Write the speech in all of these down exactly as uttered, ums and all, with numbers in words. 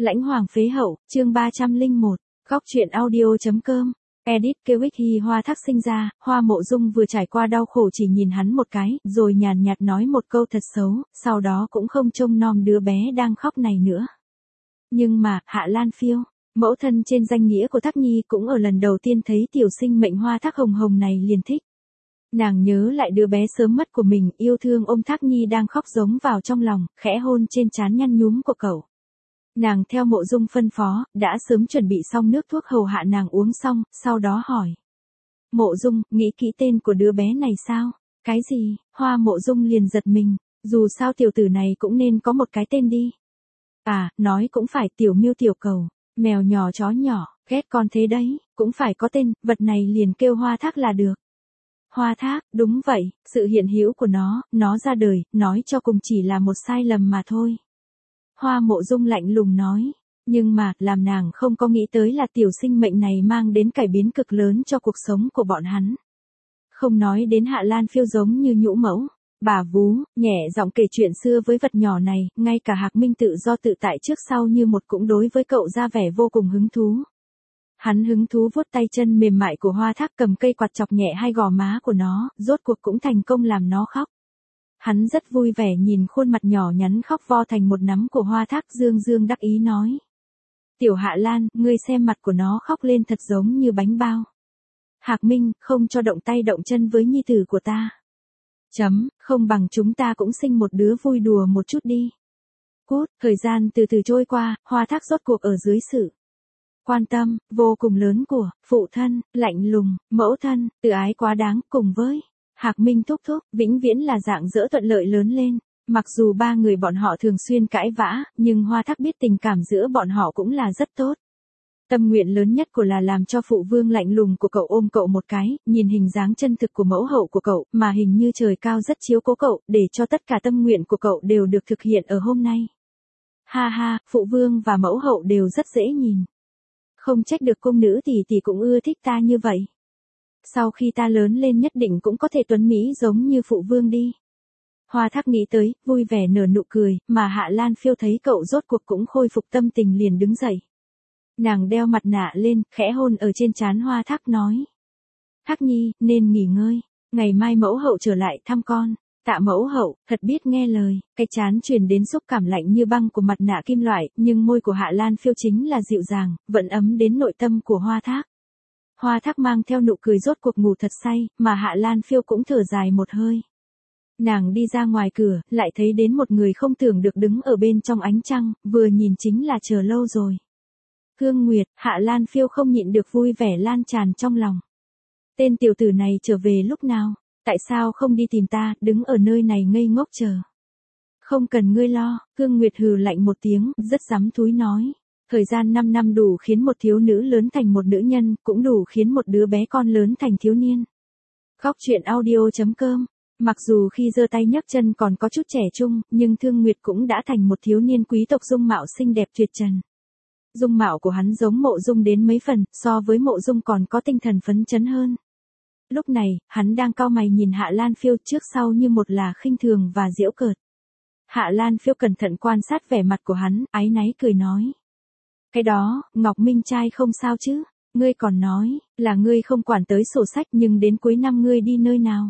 Lãnh Hoàng phế hậu, chương ba trăm lẻ một, góc truyện audio.com. Edit Kiewicz Hi Hoa Thác sinh ra, Hoa Mộ Dung vừa trải qua đau khổ chỉ nhìn hắn một cái, rồi nhàn nhạt nói một câu thật xấu, sau đó cũng không trông nom đứa bé đang khóc này nữa. Nhưng mà, Hạ Lan Phiêu, mẫu thân trên danh nghĩa của Thác Nhi cũng ở lần đầu tiên thấy tiểu sinh mệnh Hoa Thác hồng hồng này liền thích. Nàng nhớ lại đứa bé sớm mất của mình, yêu thương ôm Thác Nhi đang khóc giống vào trong lòng, khẽ hôn trên trán nhăn nhúm của cậu. Nàng theo Mộ Dung phân phó, đã sớm chuẩn bị xong nước thuốc hầu hạ nàng uống xong, sau đó hỏi. Mộ Dung, nghĩ kỹ tên của đứa bé này sao? Cái gì? Hoa Mộ Dung liền giật mình, dù sao tiểu tử này cũng nên có một cái tên đi. À, nói cũng phải, tiểu miêu tiểu cầu, mèo nhỏ chó nhỏ, ghét con thế đấy, cũng phải có tên, vật này liền kêu Hoa Thác là được. Hoa Thác, đúng vậy, sự hiện hữu của nó, nó ra đời, nói cho cùng chỉ là một sai lầm mà thôi. Hoa Mộ Dung lạnh lùng nói, nhưng mà, làm nàng không có nghĩ tới là tiểu sinh mệnh này mang đến cải biến cực lớn cho cuộc sống của bọn hắn. Không nói đến Hạ Lan Phiêu giống như nhũ mẫu, bà vú, nhẹ giọng kể chuyện xưa với vật nhỏ này, ngay cả Hạc Minh tự do tự tại trước sau như một cũng đối với cậu ra vẻ vô cùng hứng thú. Hắn hứng thú vuốt tay chân mềm mại của Hoa Thác, cầm cây quạt chọc nhẹ hai gò má của nó, rốt cuộc cũng thành công làm nó khóc. Hắn rất vui vẻ nhìn khuôn mặt nhỏ nhắn khóc vo thành một nắm của Hoa Thác, dương dương đắc ý nói. Tiểu Hạ Lan, ngươi xem mặt của nó khóc lên thật giống như bánh bao. Hạc Minh, không cho động tay động chân với nhi tử của ta. Chấm, không bằng chúng ta cũng sinh một đứa vui đùa một chút đi. Cút, thời gian từ từ trôi qua, Hoa Thác rốt cuộc ở dưới sự quan tâm, vô cùng lớn của, phụ thân, lạnh lùng, mẫu thân, tự ái quá đáng, cùng với Hạc Minh thúc thúc, vĩnh viễn là dạng dỡ thuận lợi lớn lên. Mặc dù ba người bọn họ thường xuyên cãi vã, nhưng Hoa Thác biết tình cảm giữa bọn họ cũng là rất tốt. Tâm nguyện lớn nhất của là làm cho phụ vương lạnh lùng của cậu ôm cậu một cái, nhìn hình dáng chân thực của mẫu hậu của cậu, mà hình như trời cao rất chiếu cố cậu, để cho tất cả tâm nguyện của cậu đều được thực hiện ở hôm nay. Ha ha, phụ vương và mẫu hậu đều rất dễ nhìn. Không trách được cung nữ tỷ tỷ cũng ưa thích ta như vậy. Sau khi ta lớn lên nhất định cũng có thể tuấn mỹ giống như phụ vương đi. Hoa Thác nghĩ tới, vui vẻ nở nụ cười, mà Hạ Lan Phiêu thấy cậu rốt cuộc cũng khôi phục tâm tình liền đứng dậy. Nàng đeo mặt nạ lên, khẽ hôn ở trên trán Hoa Thác nói. Thác Nhi, nên nghỉ ngơi, ngày mai mẫu hậu trở lại thăm con. Tạ mẫu hậu, thật biết nghe lời, cái trán truyền đến xúc cảm lạnh như băng của mặt nạ kim loại, nhưng môi của Hạ Lan Phiêu chính là dịu dàng, vẫn ấm đến nội tâm của Hoa Thác. Hoa Thác mang theo nụ cười rốt cuộc ngủ thật say, mà Hạ Lan Phiêu cũng thở dài một hơi. Nàng đi ra ngoài cửa, lại thấy đến một người không tưởng được đứng ở bên trong ánh trăng, vừa nhìn chính là chờ lâu rồi. Hương Nguyệt, Hạ Lan Phiêu không nhịn được vui vẻ lan tràn trong lòng. Tên tiểu tử này trở về lúc nào? Tại sao không đi tìm ta, đứng ở nơi này ngây ngốc chờ? Không cần ngươi lo, Hương Nguyệt hừ lạnh một tiếng, rất dám thúi nói. Thời gian năm năm đủ khiến một thiếu nữ lớn thành một nữ nhân, cũng đủ khiến một đứa bé con lớn thành thiếu niên. Góc truyện audio.com. Mặc dù khi giơ tay nhấc chân còn có chút trẻ trung, nhưng Thương Nguyệt cũng đã thành một thiếu niên quý tộc dung mạo xinh đẹp tuyệt trần. Dung mạo của hắn giống Mộ Dung đến mấy phần, so với Mộ Dung còn có tinh thần phấn chấn hơn. Lúc này, hắn đang cau mày nhìn Hạ Lan Phiêu, trước sau như một là khinh thường và giễu cợt. Hạ Lan Phiêu cẩn thận quan sát vẻ mặt của hắn, áy náy cười nói. Cái đó, Ngọc Minh trai không sao chứ, ngươi còn nói, là ngươi không quản tới sổ sách nhưng đến cuối năm ngươi đi nơi nào.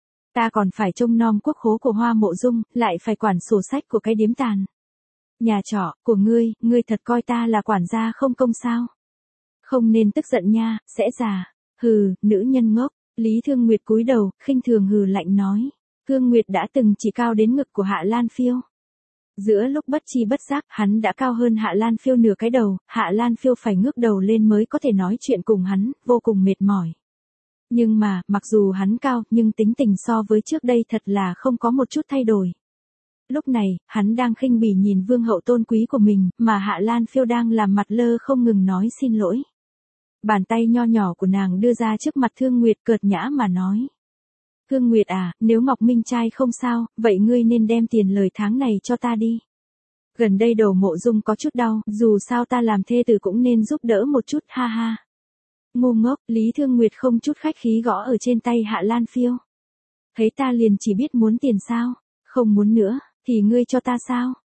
Ta còn phải trông nom quốc khố của Hoa Mộ Dung, lại phải quản sổ sách của cái điếm tàn. Nhà trọ, của ngươi, ngươi thật coi ta là quản gia không công sao. Không nên tức giận nha, sẽ già. Hừ, nữ nhân ngốc. Lý Thương Nguyệt cúi đầu, khinh thường hừ lạnh nói. Thương Nguyệt đã từng chỉ cao đến ngực của Hạ Lan Phiêu. Giữa lúc bất chi bất giác, hắn đã cao hơn Hạ Lan Phiêu nửa cái đầu, Hạ Lan Phiêu phải ngước đầu lên mới có thể nói chuyện cùng hắn, vô cùng mệt mỏi. Nhưng mà, mặc dù hắn cao, nhưng tính tình so với trước đây thật là không có một chút thay đổi. Lúc này, hắn đang khinh bỉ nhìn vương hậu tôn quý của mình, mà Hạ Lan Phiêu đang làm mặt lơ không ngừng nói xin lỗi. Bàn tay nho nhỏ của nàng đưa ra trước mặt Thương Nguyệt cợt nhã mà nói. Thương Nguyệt à, nếu Ngọc Minh trai không sao, vậy ngươi nên đem tiền lời tháng này cho ta đi. Gần đây đầu Mộ Dung có chút đau, dù sao ta làm thê tử cũng nên giúp đỡ một chút, ha ha. Ngu ngốc, Lý Thương Nguyệt không chút khách khí gõ ở trên tay Hạ Lan Phiêu. Thấy ta liền chỉ biết muốn tiền sao, không muốn nữa, thì ngươi cho ta sao?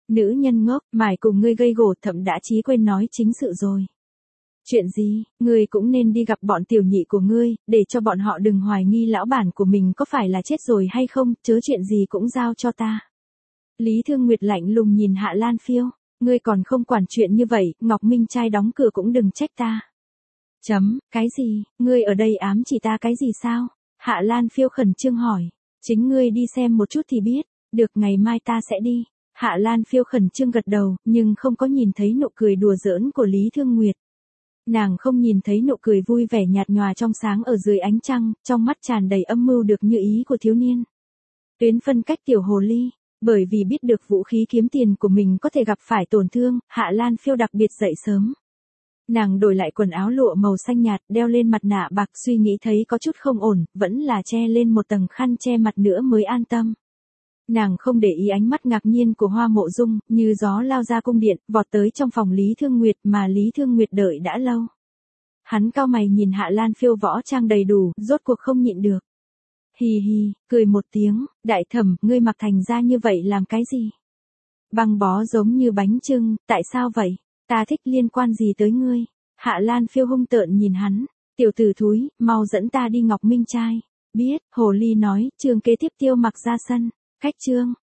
Nữ nhân ngốc, mải cùng ngươi gây gổ, thậm đã chí quên nói chính sự rồi. Chuyện gì, ngươi cũng nên đi gặp bọn tiểu nhị của ngươi, để cho bọn họ đừng hoài nghi lão bản của mình có phải là chết rồi hay không, chớ chuyện gì cũng giao cho ta. Lý Thương Nguyệt lạnh lùng nhìn Hạ Lan Phiêu, ngươi còn không quản chuyện như vậy, Ngọc Minh trai đóng cửa cũng đừng trách ta. Chấm, cái gì, ngươi ở đây ám chỉ ta cái gì sao? Hạ Lan Phiêu khẩn trương hỏi, chính ngươi đi xem một chút thì biết, được ngày mai ta sẽ đi. Hạ Lan Phiêu khẩn trương gật đầu, nhưng không có nhìn thấy nụ cười đùa giỡn của Lý Thương Nguyệt. Nàng không nhìn thấy nụ cười vui vẻ nhạt nhòa trong sáng ở dưới ánh trăng, trong mắt tràn đầy âm mưu được như ý của thiếu niên. Tuyến phân cách tiểu hồ ly, bởi vì biết được vũ khí kiếm tiền của mình có thể gặp phải tổn thương, Hạ Lan Phiêu đặc biệt dậy sớm. Nàng đổi lại quần áo lụa màu xanh nhạt, đeo lên mặt nạ bạc, suy nghĩ thấy có chút không ổn, vẫn là che lên một tầng khăn che mặt nữa mới an tâm. Nàng không để ý ánh mắt ngạc nhiên của Hoa Mộ Dung, như gió lao ra cung điện, vọt tới trong phòng Lý Thương Nguyệt mà Lý Thương Nguyệt đợi đã lâu. Hắn cau mày nhìn Hạ Lan Phiêu võ trang đầy đủ, rốt cuộc không nhịn được. Hì hì, cười một tiếng, đại thẩm, ngươi mặc thành ra như vậy làm cái gì? Băng bó giống như bánh chưng, tại sao vậy? Ta thích liên quan gì tới ngươi? Hạ Lan Phiêu hung tợn nhìn hắn, tiểu tử thúi, mau dẫn ta đi Ngọc Minh trai. Biết, hồ ly nói, chương kế tiếp Tiêu Mặc ra sân. Khách chương